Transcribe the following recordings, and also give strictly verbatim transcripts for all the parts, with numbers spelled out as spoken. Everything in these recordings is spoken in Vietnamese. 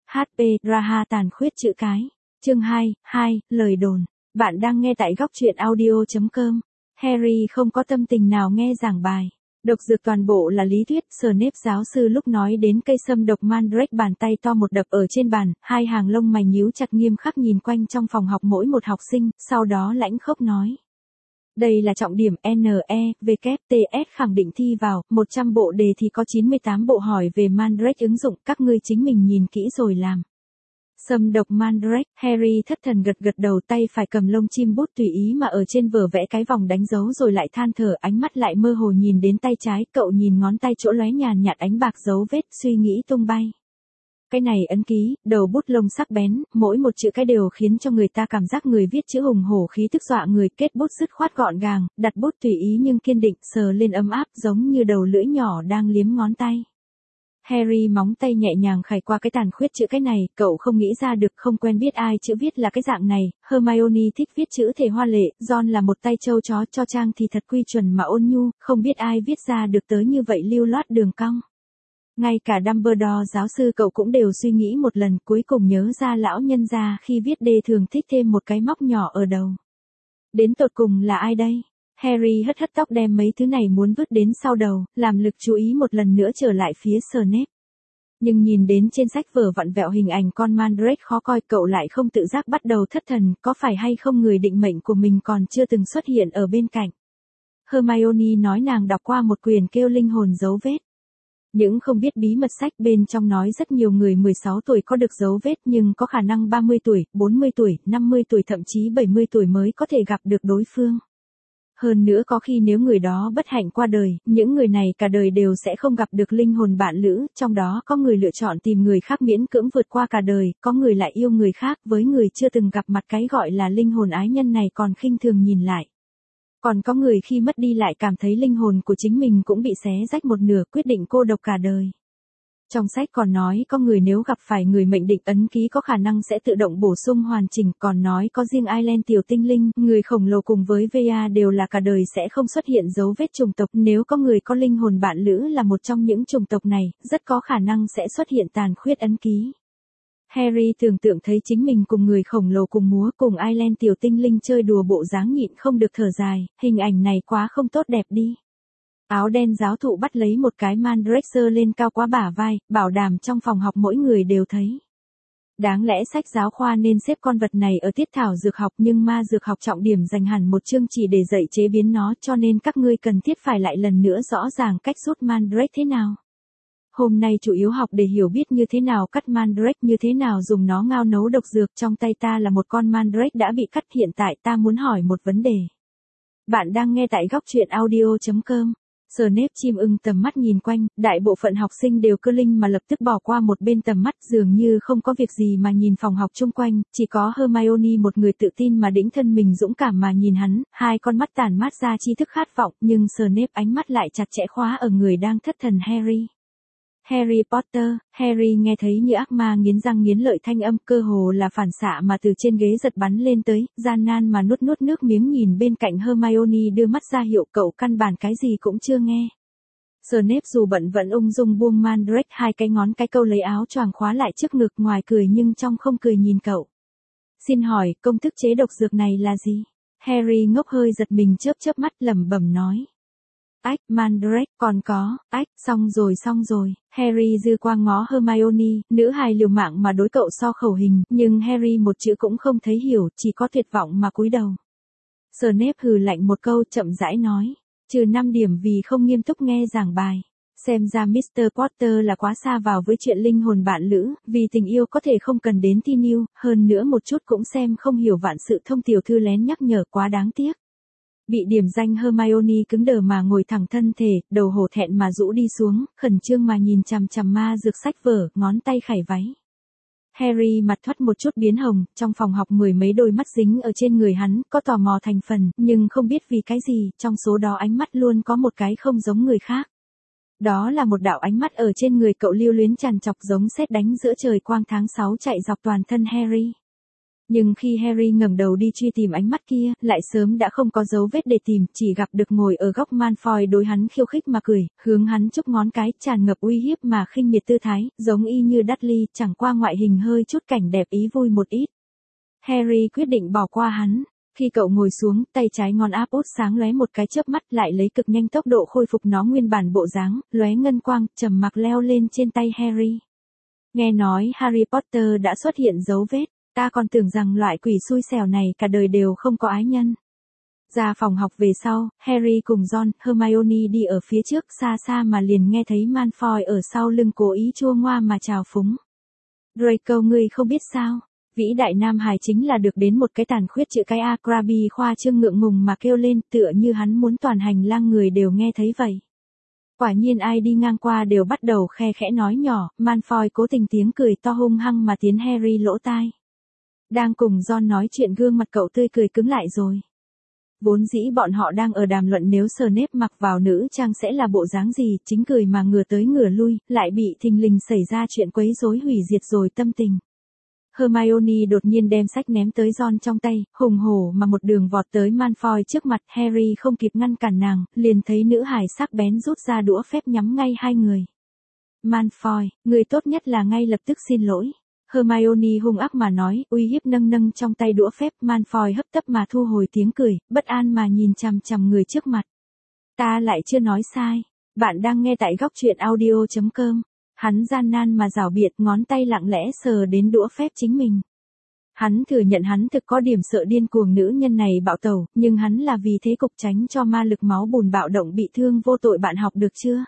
hát pê, Raha tàn khuyết chữ cái. Chương hai, hai, lời đồn. Bạn đang nghe tại góc truyện audio chấm com. Harry không có tâm tình nào nghe giảng bài. Độc dược toàn bộ là lý thuyết. Snape giáo sư lúc nói đến cây sâm độc Mandrake, bàn tay to một đập ở trên bàn, hai hàng lông mày nhíu chặt nghiêm khắc nhìn quanh trong phòng học mỗi một học sinh, sau đó lãnh khốc nói. Đây là trọng điểm. N E W T S khẳng định thi vào, một trăm bộ đề thì có chín mươi tám bộ hỏi về Mandrake ứng dụng, các ngươi chính mình nhìn kỹ rồi làm. Sâm độc Mandrake. Harry thất thần gật gật đầu, tay phải cầm lông chim bút tùy ý mà ở trên vở vẽ cái vòng đánh dấu rồi lại than thở, ánh mắt lại mơ hồ nhìn đến tay trái, cậu nhìn ngón tay chỗ lóe nhàn nhạt ánh bạc dấu vết, suy nghĩ tung bay. Cái này ấn ký, đầu bút lông sắc bén, mỗi một chữ cái đều khiến cho người ta cảm giác người viết chữ hùng hổ khí tức dọa người, kết bút dứt khoát gọn gàng, đặt bút tùy ý nhưng kiên định, sờ lên ấm áp giống như đầu lưỡi nhỏ đang liếm ngón tay. Harry móng tay nhẹ nhàng khải qua cái tàn khuyết chữ cái này, cậu không nghĩ ra được, không quen biết ai chữ viết là cái dạng này. Hermione thích viết chữ thể hoa lệ, Ron là một tay trâu chó, cho trang thì thật quy chuẩn mà ôn nhu, không biết ai viết ra được tới như vậy lưu loát đường cong. Ngay cả Dumbledore giáo sư cậu cũng đều suy nghĩ một lần, cuối cùng nhớ ra lão nhân gia khi viết đề thường thích thêm một cái móc nhỏ ở đầu. Đến tột cùng là ai đây? Harry hất hất tóc đem mấy thứ này muốn vứt đến sau đầu, làm lực chú ý một lần nữa trở lại phía Snape. Nhưng nhìn đến trên sách vở vặn vẹo hình ảnh con Mandrake khó coi, cậu lại không tự giác bắt đầu thất thần, có phải hay không người định mệnh của mình còn chưa từng xuất hiện ở bên cạnh. Hermione nói nàng đọc qua một quyển kêu Linh hồn dấu vết. Những không biết bí mật sách bên trong nói rất nhiều người mười sáu tuổi có được dấu vết nhưng có khả năng ba mươi tuổi, bốn mươi tuổi, năm mươi tuổi thậm chí bảy mươi tuổi mới có thể gặp được đối phương. Hơn nữa có khi nếu người đó bất hạnh qua đời, những người này cả đời đều sẽ không gặp được linh hồn bạn lữ, trong đó có người lựa chọn tìm người khác miễn cưỡng vượt qua cả đời, có người lại yêu người khác, với người chưa từng gặp mặt cái gọi là linh hồn ái nhân này còn khinh thường nhìn lại. Còn có người khi mất đi lại cảm thấy linh hồn của chính mình cũng bị xé rách một nửa, quyết định cô độc cả đời. Trong sách còn nói có người nếu gặp phải người mệnh định ấn ký có khả năng sẽ tự động bổ sung hoàn chỉnh, còn nói có riêng Island tiểu tinh linh, người khổng lồ cùng với Vea đều là cả đời sẽ không xuất hiện dấu vết chủng tộc, nếu có người có linh hồn bạn lữ là một trong những chủng tộc này, rất có khả năng sẽ xuất hiện tàn khuyết ấn ký. Harry tưởng tượng thấy chính mình cùng người khổng lồ cùng múa cùng Island tiểu tinh linh chơi đùa bộ dáng nhịn không được thở dài, hình ảnh này quá không tốt đẹp đi. Áo đen giáo thụ bắt lấy một cái Mandrake giơ lên cao quá bả vai, bảo đảm trong phòng học mỗi người đều thấy. Đáng lẽ sách giáo khoa nên xếp con vật này ở tiết thảo dược học nhưng ma dược học trọng điểm dành hẳn một chương chỉ để dạy chế biến nó, cho nên các ngươi cần thiết phải lại lần nữa rõ ràng cách rút Mandrake thế nào. Hôm nay chủ yếu học để hiểu biết như thế nào cắt Mandrake, như thế nào dùng nó ngao nấu độc dược, trong tay ta là một con Mandrake đã bị cắt, hiện tại ta muốn hỏi một vấn đề. Bạn đang nghe tại góc truyện audio chấm com. Snape chim ưng tầm mắt nhìn quanh, đại bộ phận học sinh đều cơ linh mà lập tức bỏ qua một bên tầm mắt, dường như không có việc gì mà nhìn phòng học chung quanh, chỉ có Hermione một người tự tin mà đĩnh thân mình dũng cảm mà nhìn hắn, hai con mắt tản mát ra tri thức khát vọng, nhưng Snape ánh mắt lại chặt chẽ khóa ở người đang thất thần Harry. Harry Potter. Harry nghe thấy như ác ma nghiến răng nghiến lợi thanh âm, cơ hồ là phản xạ mà từ trên ghế giật bắn lên tới, gian nan mà nuốt nuốt nước miếng nhìn bên cạnh Hermione đưa mắt ra hiệu cậu căn bản cái gì cũng chưa nghe. Snape dù bận vẫn ung dung buông Mandrake, hai cái ngón cái câu lấy áo choàng khóa lại trước ngực, ngoài cười nhưng trong không cười nhìn cậu. Xin hỏi, công thức chế độc dược này là gì? Harry ngốc hơi giật mình chớp chớp mắt lẩm bẩm nói. Ách, Mandrake, còn có, ách, xong rồi xong rồi, Harry dư quang ngó Hermione, nữ hài liều mạng mà đối cậu so khẩu hình, nhưng Harry một chữ cũng không thấy hiểu, chỉ có tuyệt vọng mà cúi đầu. Snape hừ lạnh một câu chậm rãi nói, trừ năm điểm vì không nghiêm túc nghe giảng bài. Xem ra mít tơ Potter là quá xa vào với chuyện linh hồn bạn lữ, vì tình yêu có thể không cần đến thi niu, hơn nữa một chút cũng xem không hiểu vạn sự thông tiểu thư lén nhắc nhở quá đáng tiếc. Bị điểm danh Hermione cứng đờ mà ngồi thẳng thân thể, đầu hổ thẹn mà rũ đi xuống, khẩn trương mà nhìn chằm chằm ma dược sách vở, ngón tay khải váy. Harry mặt thoắt một chút biến hồng, trong phòng học mười mấy đôi mắt dính ở trên người hắn, có tò mò thành phần, nhưng không biết vì cái gì, trong số đó ánh mắt luôn có một cái không giống người khác. Đó là một đạo ánh mắt ở trên người cậu lưu luyến tràn trọc giống sét đánh giữa trời quang tháng sáu chạy dọc toàn thân Harry. Nhưng khi Harry ngẩng đầu đi truy tìm ánh mắt kia, lại sớm đã không có dấu vết để tìm, chỉ gặp được ngồi ở góc Malfoy đối hắn khiêu khích mà cười, hướng hắn chúc ngón cái, tràn ngập uy hiếp mà khinh miệt tư thái, giống y như Dudley, chẳng qua ngoại hình hơi chút cảnh đẹp ý vui một ít. Harry quyết định bỏ qua hắn. Khi cậu ngồi xuống, tay trái ngón áp út sáng lóe một cái chớp mắt, lại lấy cực nhanh tốc độ khôi phục nó nguyên bản bộ dáng, lóe ngân quang, trầm mặc leo lên trên tay Harry. Nghe nói Harry Potter đã xuất hiện dấu vết, ta còn tưởng rằng loại quỷ xui xẻo này cả đời đều không có ái nhân. Ra phòng học về sau, Harry cùng Ron, Hermione đi ở phía trước, xa xa mà liền nghe thấy Malfoy ở sau lưng cố ý chua ngoa mà chào phúng. Draco, ngươi không biết sao? Vĩ đại nam hài chính là được đến một cái tàn khuyết chữ cái A. Crabbe khoa trương ngượng ngùng mà kêu lên, tựa như hắn muốn toàn hành lang người đều nghe thấy vậy. Quả nhiên ai đi ngang qua đều bắt đầu khe khẽ nói nhỏ, Malfoy cố tình tiếng cười to hung hăng mà tiến Harry lỗ tai. Đang cùng Ron nói chuyện gương mặt cậu tươi cười cứng lại rồi. Vốn dĩ bọn họ đang ở đàm luận nếu Snape mặc vào nữ trang sẽ là bộ dáng gì, chính cười mà ngửa tới ngửa lui, lại bị thình lình xảy ra chuyện quấy rối hủy diệt rồi tâm tình. Hermione đột nhiên đem sách ném tới Ron trong tay, hùng hổ mà một đường vọt tới Malfoy trước mặt, Harry không kịp ngăn cản nàng, liền thấy nữ hài sắc bén rút ra đũa phép nhắm ngay hai người. Malfoy, người tốt nhất là ngay lập tức xin lỗi. Hermione hung ác mà nói, uy hiếp nâng nâng trong tay đũa phép, Malfoy hấp tấp mà thu hồi tiếng cười, bất an mà nhìn chằm chằm người trước mặt. Ta lại chưa nói sai. Bạn đang nghe tại góc truyện audio chấm com. Hắn gian nan mà giảo biện, ngón tay lặng lẽ sờ đến đũa phép chính mình. Hắn thừa nhận hắn thực có điểm sợ điên cuồng nữ nhân này bạo tẩu, nhưng hắn là vì thế cục tránh cho ma lực máu bùn bạo động bị thương vô tội, bạn học được chưa?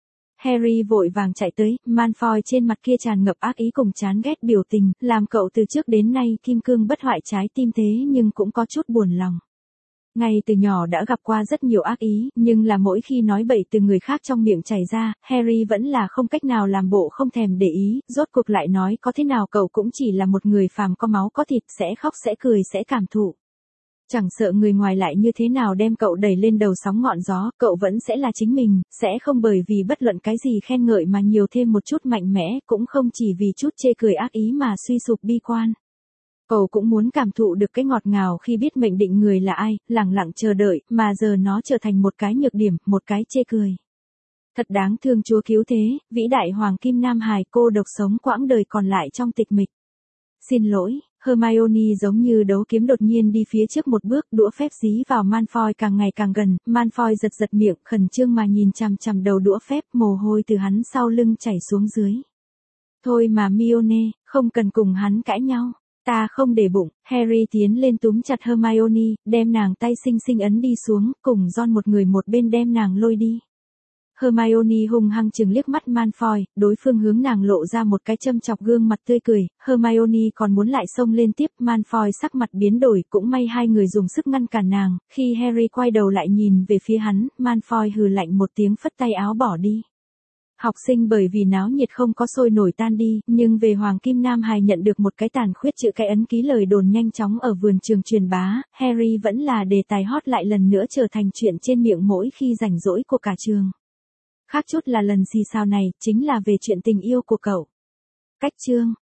Harry vội vàng chạy tới, Malfoy trên mặt kia tràn ngập ác ý cùng chán ghét biểu tình, làm cậu từ trước đến nay kim cương bất hoại trái tim thế nhưng cũng có chút buồn lòng. Ngay từ nhỏ đã gặp qua rất nhiều ác ý, nhưng là mỗi khi nói bậy từ người khác trong miệng chảy ra, Harry vẫn là không cách nào làm bộ không thèm để ý, rốt cuộc lại nói có thế nào cậu cũng chỉ là một người phàm có máu có thịt, sẽ khóc sẽ cười sẽ cảm thụ. Chẳng sợ người ngoài lại như thế nào đem cậu đẩy lên đầu sóng ngọn gió, cậu vẫn sẽ là chính mình, sẽ không bởi vì bất luận cái gì khen ngợi mà nhiều thêm một chút mạnh mẽ, cũng không chỉ vì chút chê cười ác ý mà suy sụp bi quan. Cậu cũng muốn cảm thụ được cái ngọt ngào khi biết mệnh định người là ai, lặng lặng chờ đợi, mà giờ nó trở thành một cái nhược điểm, một cái chê cười. Thật đáng thương Chúa cứu thế, vĩ đại Hoàng Kim Nam hài cô độc sống quãng đời còn lại trong tịch mịch. Xin lỗi, Hermione giống như đấu kiếm đột nhiên đi phía trước một bước, đũa phép dí vào Malfoy càng ngày càng gần, Malfoy giật giật miệng, khẩn trương mà nhìn chằm chằm đầu đũa phép, mồ hôi từ hắn sau lưng chảy xuống dưới. Thôi mà Hermione, không cần cùng hắn cãi nhau. Ta không để bụng. Harry tiến lên túm chặt Hermione, đem nàng tay xinh xinh ấn đi xuống, cùng Ron một người một bên đem nàng lôi đi. Hermione hung hăng chừng liếc mắt Malfoy, đối phương hướng nàng lộ ra một cái châm chọc gương mặt tươi cười, Hermione còn muốn lại xông lên tiếp, Malfoy sắc mặt biến đổi, cũng may hai người dùng sức ngăn cản nàng, khi Harry quay đầu lại nhìn về phía hắn, Malfoy hừ lạnh một tiếng phất tay áo bỏ đi. Học sinh bởi vì náo nhiệt không có sôi nổi tan đi, nhưng về Hoàng Kim Nam hài nhận được một cái tàn khuyết chữ cái ấn ký lời đồn nhanh chóng ở vườn trường truyền bá, Harry vẫn là đề tài hot lại lần nữa trở thành chuyện trên miệng mỗi khi rảnh rỗi của cả trường. Khác chút là lần xì xào này, chính là về chuyện tình yêu của cậu. Cách chương